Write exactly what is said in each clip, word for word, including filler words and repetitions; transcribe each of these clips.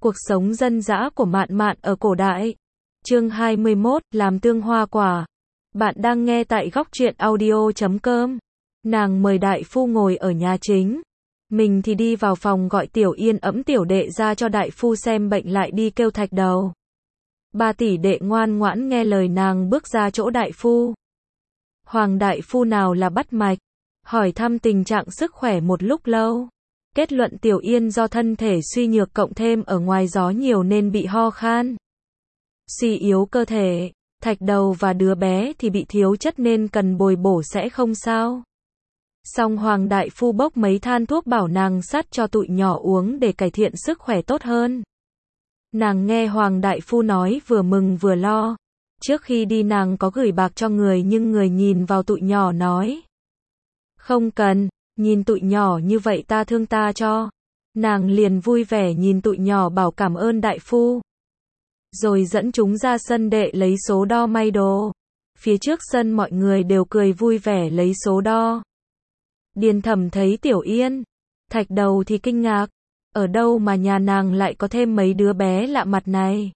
Cuộc sống dân dã của Mạn Mạn ở cổ đại. Chương hai mươi mốt, làm tương hoa quả. Bạn đang nghe tại góc truyện audio chấm com. Nàng mời đại phu ngồi ở nhà chính. Mình thì đi vào phòng gọi Tiểu Yên ẵm tiểu đệ ra cho đại phu xem bệnh, lại đi kêu Thạch Đầu. Ba tỷ đệ ngoan ngoãn nghe lời nàng bước ra chỗ đại phu. Hoàng đại phu nào là bắt mạch, hỏi thăm tình trạng sức khỏe một lúc lâu. Kết luận Tiểu Yên do thân thể suy nhược cộng thêm ở ngoài gió nhiều nên bị ho khan, suy yếu cơ thể. Thạch Đầu và đứa bé thì bị thiếu chất nên cần bồi bổ sẽ không sao. Song Hoàng đại phu bốc mấy than thuốc bảo nàng sắt cho tụi nhỏ uống để cải thiện sức khỏe tốt hơn. Nàng nghe Hoàng đại phu nói vừa mừng vừa lo. Trước khi đi nàng có gửi bạc cho người, nhưng người nhìn vào tụi nhỏ nói: "Không cần, nhìn tụi nhỏ như vậy ta thương ta cho." Nàng liền vui vẻ nhìn tụi nhỏ bảo cảm ơn đại phu. Rồi dẫn chúng ra sân đệ lấy số đo may đồ. Phía trước sân mọi người đều cười vui vẻ lấy số đo. Điền Thẩm thấy Tiểu Yên, Thạch Đầu thì kinh ngạc. Ở đâu mà nhà nàng lại có thêm mấy đứa bé lạ mặt này?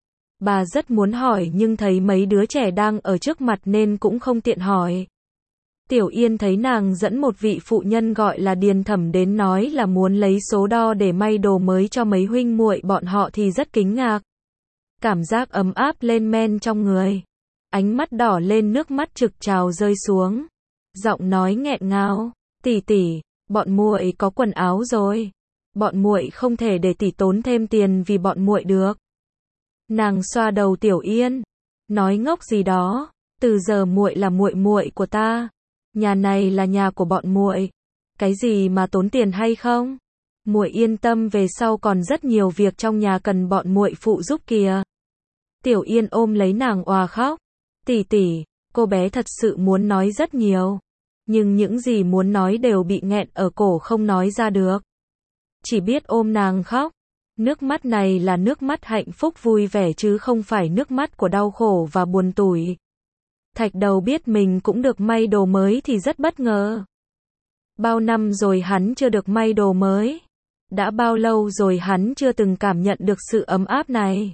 Bà rất muốn hỏi nhưng thấy mấy đứa trẻ đang ở trước mặt nên cũng không tiện hỏi. Tiểu Yên thấy nàng dẫn một vị phụ nhân gọi là Điền Thẩm đến nói là muốn lấy số đo để may đồ mới cho mấy huynh muội bọn họ thì rất kinh ngạc. Cảm giác ấm áp lên men trong người. Ánh mắt đỏ lên, nước mắt trực trào rơi xuống. Giọng nói nghẹn ngào: "Tỷ tỷ, bọn muội có quần áo rồi. Bọn muội không thể để tỷ tốn thêm tiền vì bọn muội được." Nàng xoa đầu Tiểu Yên, nói ngốc gì đó, từ giờ muội là muội muội của ta. Nhà này là nhà của bọn muội. Cái gì mà tốn tiền hay không? Muội yên tâm, về sau còn rất nhiều việc trong nhà cần bọn muội phụ giúp kìa. Tiểu Yên ôm lấy nàng òa khóc. "Tỷ tỷ." Cô bé thật sự muốn nói rất nhiều, nhưng những gì muốn nói đều bị nghẹn ở cổ không nói ra được. Chỉ biết ôm nàng khóc. Nước mắt này là nước mắt hạnh phúc vui vẻ chứ không phải nước mắt của đau khổ và buồn tủi. Thạch Đầu biết mình cũng được may đồ mới thì rất bất ngờ. Bao năm rồi hắn chưa được may đồ mới. Đã bao lâu rồi hắn chưa từng cảm nhận được sự ấm áp này.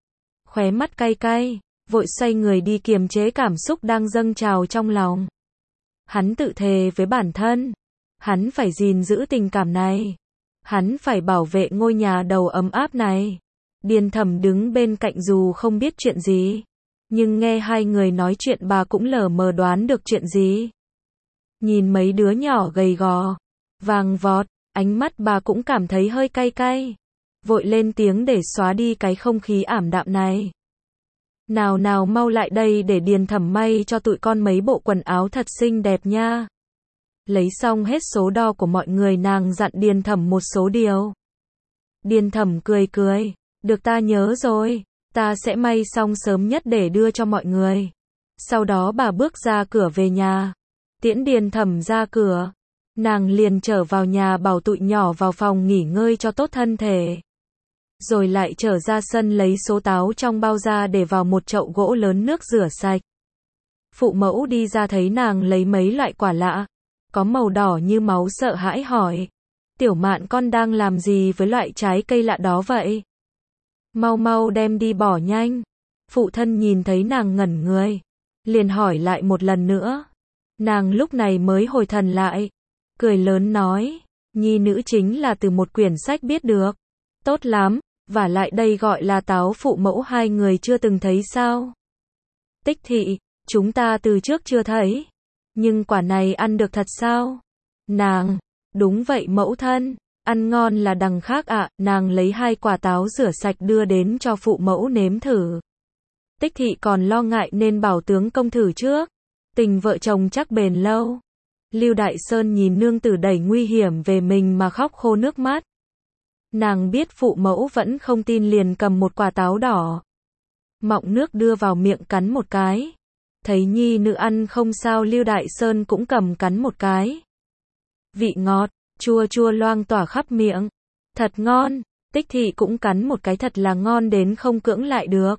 Khóe mắt cay cay, vội xoay người đi kiềm chế cảm xúc đang dâng trào trong lòng. Hắn tự thề với bản thân, hắn phải gìn giữ tình cảm này. Hắn phải bảo vệ ngôi nhà đầu ấm áp này. Điền Thẩm đứng bên cạnh dù không biết chuyện gì, nhưng nghe hai người nói chuyện bà cũng lờ mờ đoán được chuyện gì. Nhìn mấy đứa nhỏ gầy gò, vàng vọt, ánh mắt bà cũng cảm thấy hơi cay cay. Vội lên tiếng để xóa đi cái không khí ảm đạm này. "Nào nào mau lại đây để Điền Thẩm may cho tụi con mấy bộ quần áo thật xinh đẹp nha." Lấy xong hết số đo của mọi người, nàng dặn Điền Thẩm một số điều. Điền Thẩm cười cười: "Được, ta nhớ rồi, ta sẽ may xong sớm nhất để đưa cho mọi người." Sau đó bà bước ra cửa về nhà. Tiễn Điền Thẩm ra cửa, nàng liền trở vào nhà bảo tụi nhỏ vào phòng nghỉ ngơi cho tốt thân thể. Rồi lại trở ra sân lấy số táo trong bao ra để vào một chậu gỗ lớn nước rửa sạch. Phụ mẫu đi ra thấy nàng lấy mấy loại quả lạ, có màu đỏ như máu, sợ hãi hỏi: "Tiểu Mạn, con đang làm gì với loại trái cây lạ đó vậy? Mau mau đem đi bỏ nhanh." Phụ thân nhìn thấy nàng ngẩn người, liền hỏi lại một lần nữa. Nàng lúc này mới hồi thần lại, cười lớn nói: "Nhi nữ chính là từ một quyển sách biết được." "Tốt lắm, và lại đây gọi là táo phụ mẫu hai người chưa từng thấy sao?" "Tích thị, chúng ta từ trước chưa thấy. Nhưng quả này ăn được thật sao?" Nàng: "Đúng vậy mẫu thân, ăn ngon là đằng khác ạ." Nàng lấy hai quả táo rửa sạch đưa đến cho phụ mẫu nếm thử. Tích thị còn lo ngại nên bảo tướng công thử trước. Tình vợ chồng chắc bền lâu. Lưu Đại Sơn nhìn nương tử đẩy nguy hiểm về mình mà khóc khô nước mắt. Nàng biết phụ mẫu vẫn không tin liền cầm một quả táo đỏ, mọng nước đưa vào miệng cắn một cái. Thấy nhi nữ ăn không sao, Lưu Đại Sơn cũng cầm cắn một cái. Vị ngọt, chua chua loang tỏa khắp miệng. Thật ngon. Tích thị cũng cắn một cái, thật là ngon đến không cưỡng lại được.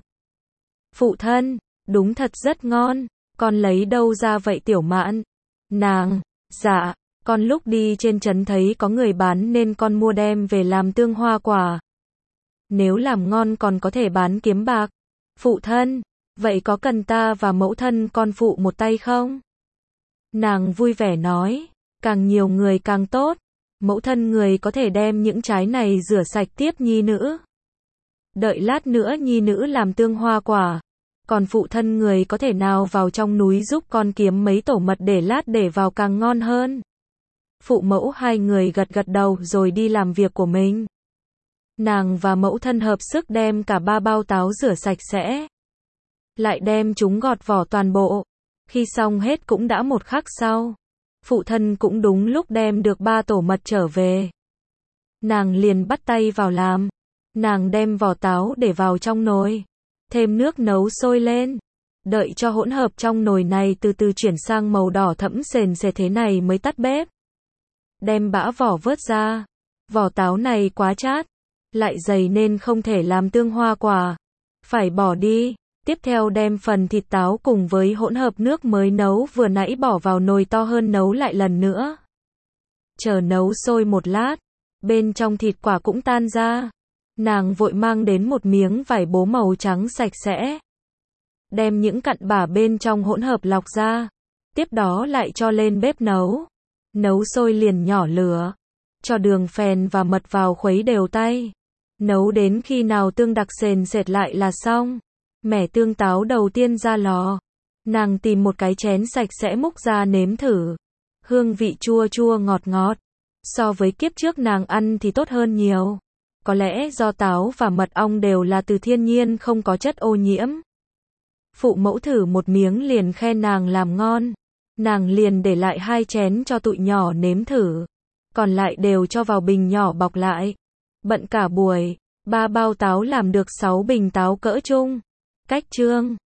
"Phụ thân, đúng thật rất ngon. Con lấy đâu ra vậy Tiểu Mạn?" Nàng: "Dạ, con lúc đi trên trấn thấy có người bán nên con mua đem về làm tương hoa quả." nếu làm ngon còn có thể bán kiếm bạc. Phụ thân, vậy có cần ta và mẫu thân con phụ một tay không? Nàng vui vẻ nói, càng nhiều người càng tốt, mẫu thân người có thể đem những trái này rửa sạch tiếp nhi nữ. Đợi lát nữa nhi nữ làm tương hoa quả, còn phụ thân người có thể nào vào trong núi giúp con kiếm mấy tổ mật để lát để vào càng ngon hơn. Phụ mẫu hai người gật gật đầu rồi đi làm việc của mình. Nàng và mẫu thân hợp sức đem cả ba bao táo rửa sạch sẽ, lại đem chúng gọt vỏ toàn bộ. Khi xong hết cũng đã một khắc sau, phụ thân cũng đúng lúc đem được ba tổ mật trở về. Nàng liền bắt tay vào làm. Nàng đem vỏ táo để vào trong nồi, thêm nước nấu sôi lên, đợi cho hỗn hợp trong nồi này từ từ chuyển sang màu đỏ thẫm sền sệt thế này mới tắt bếp. Đem bã vỏ vớt ra, vỏ táo này quá chát, lại dày nên không thể làm tương hoa quả, phải bỏ đi. Tiếp theo đem phần thịt táo cùng với hỗn hợp nước mới nấu vừa nãy bỏ vào nồi to hơn nấu lại lần nữa. Chờ nấu sôi một lát, bên trong thịt quả cũng tan ra. Nàng vội mang đến một miếng vải bố màu trắng sạch sẽ, đem những cặn bã bên trong hỗn hợp lọc ra, tiếp đó lại cho lên bếp nấu. Nấu sôi liền nhỏ lửa, cho đường phèn và mật vào khuấy đều tay. Nấu đến khi nào tương đặc sền sệt lại là xong. Mẻ tương táo đầu tiên ra lò, nàng tìm một cái chén sạch sẽ múc ra nếm thử. Hương vị chua chua ngọt ngọt, so với kiếp trước nàng ăn thì tốt hơn nhiều. Có lẽ do táo và mật ong đều là từ thiên nhiên không có chất ô nhiễm. Phụ mẫu thử một miếng liền khen nàng làm ngon. Nàng liền để lại hai chén cho tụi nhỏ nếm thử, còn lại đều cho vào bình nhỏ bọc lại. Bận cả buổi, ba bao táo làm được sáu bình táo cỡ trung. Cách chương